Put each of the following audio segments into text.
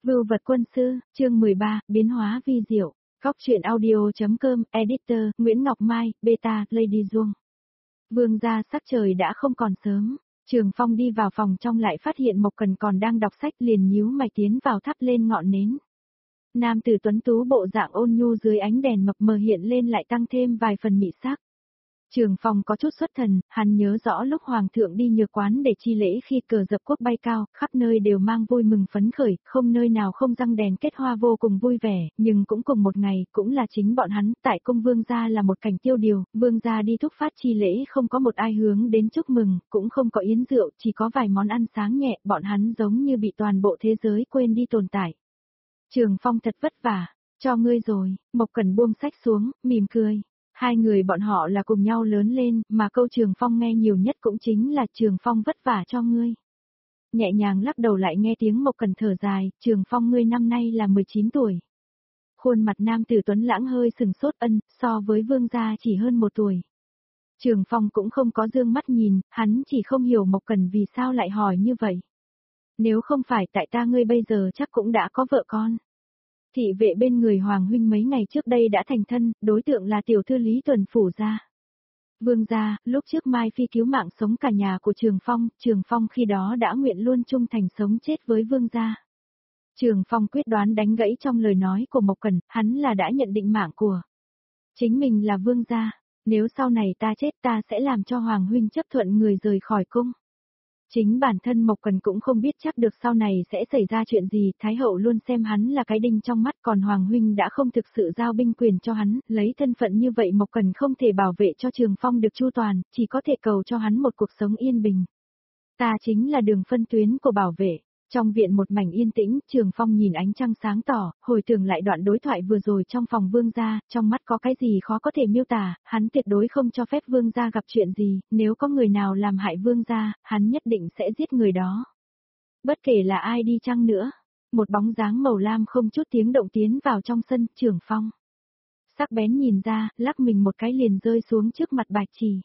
Vưu vật quân sư, chương 13, biến hóa vi diệu. Góc truyện audio.com, editor, Nguyễn Ngọc Mai, beta, Lady Duong. Vương gia sắc trời đã không còn sớm. Trường Phong đi vào phòng trong lại phát hiện Mộc Cần còn đang đọc sách, liền nhíu mày tiến vào thắp lên ngọn nến. Nam tử tuấn tú bộ dạng ôn nhu dưới ánh đèn mập mờ hiện lên lại tăng thêm vài phần mị sắc. Trường Phong có chút xuất thần, hắn nhớ rõ lúc Hoàng thượng đi Nhược quán để chi lễ khi cờ dập quốc bay cao, khắp nơi đều mang vui mừng phấn khởi, không nơi nào không răng đèn kết hoa vô cùng vui vẻ, nhưng cũng cùng một ngày, cũng là chính bọn hắn, tại cung vương gia là một cảnh tiêu điều, vương gia đi thúc phát chi lễ không có một ai hướng đến chúc mừng, cũng không có yến rượu, chỉ có vài món ăn sáng nhẹ, bọn hắn giống như bị toàn bộ thế giới quên đi tồn tại. Trường Phong thật vất vả, cho ngươi rồi, Mộc Cần buông sách xuống, mỉm cười. Hai người bọn họ là cùng nhau lớn lên, mà câu Trường Phong nghe nhiều nhất cũng chính là Trường Phong vất vả cho ngươi. Nhẹ nhàng lắc đầu lại nghe tiếng Mộc Cần thở dài, Trường Phong ngươi năm nay là 19 tuổi. Khuôn mặt nam tử tuấn lãng hơi sừng sốt, so với vương gia chỉ hơn 1 tuổi. Trường Phong cũng không có dương mắt nhìn, hắn chỉ không hiểu Mộc Cần vì sao lại hỏi như vậy. Nếu không phải tại ta ngươi bây giờ chắc cũng đã có vợ con. Thị vệ bên người Hoàng huynh mấy ngày trước đây đã thành thân, đối tượng là tiểu thư Lý Tuần phủ gia. Vương gia, lúc trước Mai Phi cứu mạng sống cả nhà của Trường Phong khi đó đã nguyện luôn trung thành sống chết với vương gia. Trường Phong quyết đoán đánh gãy trong lời nói của Mộc Cần, hắn là đã nhận định mạng của chính mình là vương gia, nếu sau này ta chết ta sẽ làm cho Hoàng huynh chấp thuận người rời khỏi cung. Chính bản thân Mộc Cần cũng không biết chắc được sau này sẽ xảy ra chuyện gì, Thái hậu luôn xem hắn là cái đinh trong mắt, còn Hoàng huynh đã không thực sự giao binh quyền cho hắn, lấy thân phận như vậy Mộc Cần không thể bảo vệ cho Trường Phong được chu toàn, chỉ có thể cầu cho hắn một cuộc sống yên bình. Ta chính là đường phân tuyến của bảo vệ. Trong viện một mảnh yên tĩnh, Trường Phong nhìn ánh trăng sáng tỏ, hồi tưởng lại đoạn đối thoại vừa rồi trong phòng vương gia, trong mắt có cái gì khó có thể miêu tả, hắn tuyệt đối không cho phép vương gia gặp chuyện gì, nếu có người nào làm hại vương gia, hắn nhất định sẽ giết người đó. Bất kể là ai đi chăng nữa, một bóng dáng màu lam không chút tiếng động tiến vào trong sân, Trường Phong. Sắc bén nhìn ra, lắc mình một cái liền rơi xuống trước mặt Bạch Trì.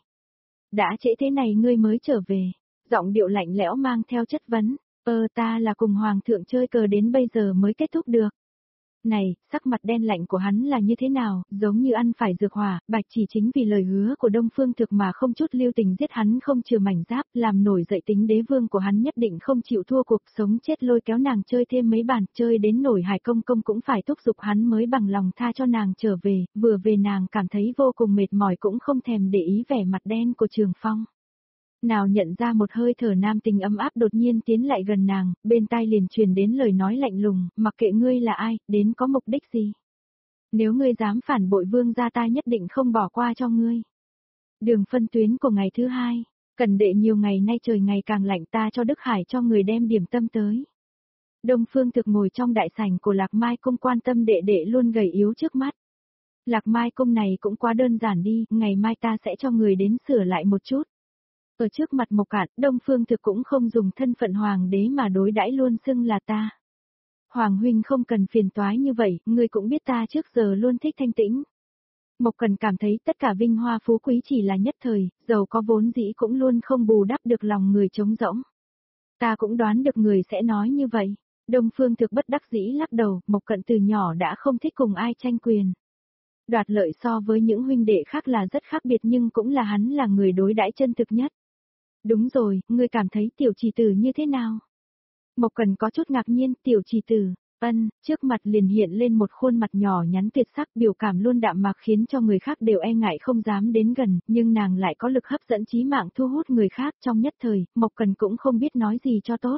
Đã trễ thế này ngươi mới trở về, giọng điệu lạnh lẽo mang theo chất vấn. Ta là cùng Hoàng thượng chơi cờ đến bây giờ mới kết thúc được. Này, sắc mặt đen lạnh của hắn là như thế nào, giống như ăn phải dược hỏa, Bạch Chỉ chính vì lời hứa của Đông Phương Thực mà không chút lưu tình giết hắn không chừa mảnh giáp, làm nổi dậy tính đế vương của hắn nhất định không chịu thua cuộc sống chết lôi kéo nàng chơi thêm mấy bàn, chơi đến nổi Hải Công Công cũng phải thúc giục hắn mới bằng lòng tha cho nàng trở về, vừa về nàng cảm thấy vô cùng mệt mỏi cũng không thèm để ý vẻ mặt đen của Trường Phong. Nào nhận ra một hơi thở nam tình ấm áp đột nhiên tiến lại gần nàng, bên tai liền truyền đến lời nói lạnh lùng, mặc kệ ngươi là ai, đến có mục đích gì. Nếu ngươi dám phản bội vương gia ta nhất định không bỏ qua cho ngươi. Đường phân tuyến của ngày thứ 2, cần đệ nhiều ngày nay trời ngày càng lạnh ta cho Đức Hải cho người đem điểm tâm tới. Đông Phương Thực ngồi trong đại sảnh của Lạc Mai Cung quan tâm đệ đệ luôn gầy yếu trước mắt. Lạc Mai Cung này cũng quá đơn giản đi, ngày mai ta sẽ cho người đến sửa lại một chút. Ở trước mặt Mộc Cạn, Đông Phương Thực cũng không dùng thân phận hoàng đế mà đối đãi luôn xưng là ta. Hoàng huynh không cần phiền toái như vậy, ngươi cũng biết ta trước giờ luôn thích thanh tĩnh. Mộc Cần cảm thấy tất cả vinh hoa phú quý chỉ là nhất thời, giàu có vốn dĩ cũng luôn không bù đắp được lòng người trống rỗng. Ta cũng đoán được người sẽ nói như vậy. Đông Phương Thực bất đắc dĩ lắc đầu, Mộc Cận từ nhỏ đã không thích cùng ai tranh quyền. Đoạt lợi so với những huynh đệ khác là rất khác biệt nhưng cũng là hắn là người đối đãi chân thực nhất. Đúng rồi, ngươi cảm thấy tiểu trì tử như thế nào? Mộc Cần có chút ngạc nhiên, tiểu trì tử, trước mặt liền hiện lên một khuôn mặt nhỏ nhắn tuyệt sắc biểu cảm luôn đạm mạc khiến cho người khác đều e ngại không dám đến gần, nhưng nàng lại có lực hấp dẫn chí mạng thu hút người khác trong nhất thời, Mộc Cần cũng không biết nói gì cho tốt.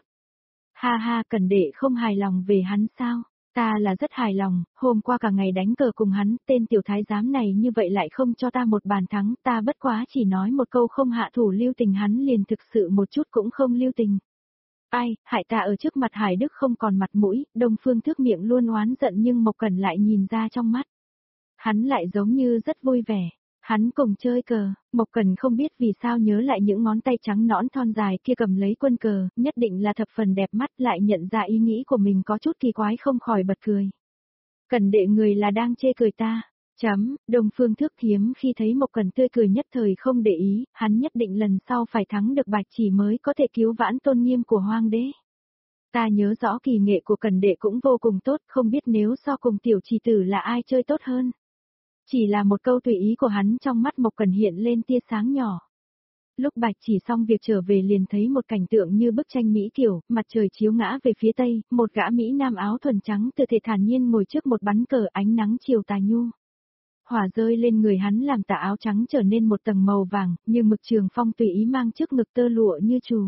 Ha ha, Cần đệ không hài lòng về hắn sao? Ta là rất hài lòng, hôm qua cả ngày đánh cờ cùng hắn, tên tiểu thái giám này như vậy lại không cho ta một bàn thắng, ta bất quá chỉ nói một câu không hạ thủ lưu tình hắn liền thực sự một chút cũng không lưu tình. Ai, hại ta ở trước mặt Hải Đức không còn mặt mũi, Đông Phương Thước miệng luôn oán giận nhưng Mộc Cần lại nhìn ra trong mắt. Hắn lại giống như rất vui vẻ. Hắn cùng chơi cờ, Mộc Cần không biết vì sao nhớ lại những ngón tay trắng nõn thon dài kia cầm lấy quân cờ, nhất định là thập phần đẹp mắt lại nhận ra ý nghĩ của mình có chút kỳ quái không khỏi bật cười. Cần đệ người là đang chê cười ta. Đông Phương Thước hiếm khi thấy Mộc Cần tươi cười nhất thời không để ý, hắn nhất định lần sau phải thắng được Bạch Chỉ mới có thể cứu vãn tôn nghiêm của Hoàng đế. Ta nhớ rõ kỳ nghệ của Cần đệ cũng vô cùng tốt, không biết nếu so cùng tiểu trì tử là ai chơi tốt hơn. Chỉ là một câu tùy ý của hắn trong mắt Mộc Cần hiện lên tia sáng nhỏ. Lúc Bạch Chỉ xong việc trở về liền thấy một cảnh tượng như bức tranh mỹ kiểu, mặt trời chiếu ngã về phía tây, một gã Mỹ Nam áo thuần trắng tự thể thản nhiên ngồi trước một bắn cờ ánh nắng chiều tà nhu. Hỏa rơi lên người hắn làm tà áo trắng trở nên một tầng màu vàng, như mực Trường Phong tùy ý mang trước ngực tơ lụa như trù.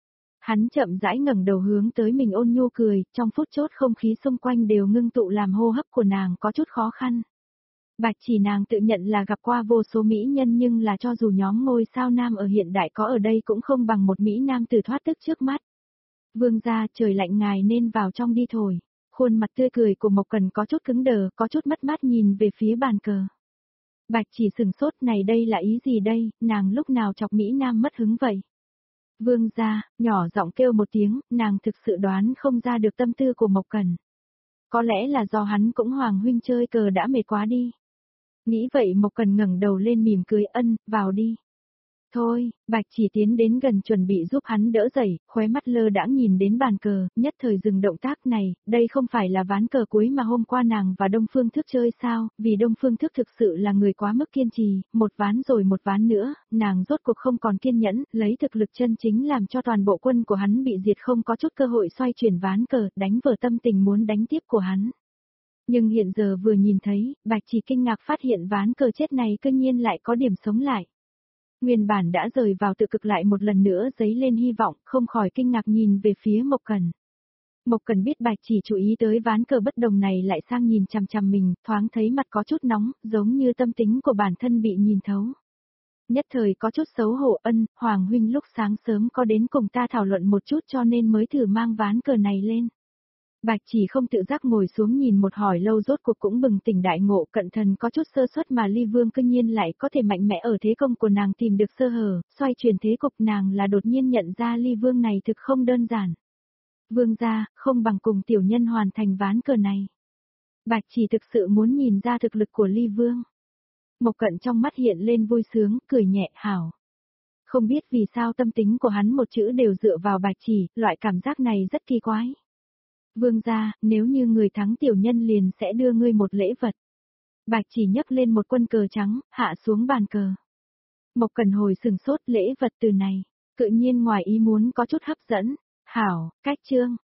Hắn chậm rãi ngẩng đầu hướng tới mình ôn nhu cười, trong phút chốc không khí xung quanh đều ngưng tụ làm hô hấp của nàng có chút khó khăn. Bạch Chỉ nàng tự nhận là gặp qua vô số mỹ nhân nhưng là cho dù nhóm ngôi sao nam ở hiện đại có ở đây cũng không bằng một mỹ nam tử thoát tức trước mắt. Vương gia, trời lạnh ngài nên vào trong đi thôi. Khuôn mặt tươi cười của Mộc Cần có chút cứng đờ, có chút mất mát nhìn về phía bàn cờ. Bạch Chỉ sừng sốt, này đây là ý gì đây, nàng lúc nào chọc mỹ nam mất hứng vậy? Vương gia, nhỏ giọng kêu một tiếng, nàng thực sự đoán không ra được tâm tư của Mộc Cần. Có lẽ là do hắn cũng Hoàng huynh chơi cờ đã mệt quá đi. Nghĩ vậy Mộc Cần ngẩng đầu lên mỉm cười, ân, vào đi. Thôi, Bạch Chỉ tiến đến gần chuẩn bị giúp hắn đỡ dậy, khóe mắt lơ đãng nhìn đến bàn cờ, nhất thời dừng động tác này, đây không phải là ván cờ cuối mà hôm qua nàng và Đông Phương Thức chơi sao, vì Đông Phương Thức thực sự là người quá mức kiên trì, một ván rồi một ván nữa, nàng rốt cuộc không còn kiên nhẫn, lấy thực lực chân chính làm cho toàn bộ quân của hắn bị diệt, không có chút cơ hội xoay chuyển ván cờ, đánh vỡ tâm tình muốn đánh tiếp của hắn. Nhưng hiện giờ vừa nhìn thấy, Bạch Chỉ kinh ngạc phát hiện ván cờ chết này cư nhiên lại có điểm sống lại. Nguyên bản đã rời vào tự cực lại một lần nữa dấy lên hy vọng, không khỏi kinh ngạc nhìn về phía Mộc Cần. Mộc Cần biết Bạch Chỉ chú ý tới ván cờ bất đồng này lại sang nhìn chằm chằm mình, thoáng thấy mặt có chút nóng, giống như tâm tính của bản thân bị nhìn thấu. Nhất thời có chút xấu hổ, ân, Hoàng huynh lúc sáng sớm có đến cùng ta thảo luận một chút cho nên mới thử mang ván cờ này lên. Bạch Chỉ không tự giác ngồi xuống nhìn một hồi lâu rốt cuộc cũng bừng tỉnh đại ngộ, cận thần có chút sơ suất mà Ly Vương cư nhiên lại có thể mạnh mẽ ở thế công của nàng tìm được sơ hở, xoay chuyển thế cục, nàng là đột nhiên nhận ra Ly Vương này thực không đơn giản. Vương gia, không bằng cùng tiểu nhân hoàn thành ván cờ này. Bạch Chỉ thực sự muốn nhìn ra thực lực của Ly Vương. Mộc Cận trong mắt hiện lên vui sướng, cười nhẹ, hảo. Không biết vì sao tâm tính của hắn một chữ đều dựa vào Bạch Chỉ, loại cảm giác này rất kỳ quái. Vương gia, nếu như người thắng tiểu nhân liền sẽ đưa ngươi một lễ vật. Bạch Chỉ nhấc lên một quân cờ trắng, hạ xuống bàn cờ. Mộc Cần hồi sừng sốt, lễ vật từ này, tự nhiên ngoài ý muốn có chút hấp dẫn. Hảo, cách chương.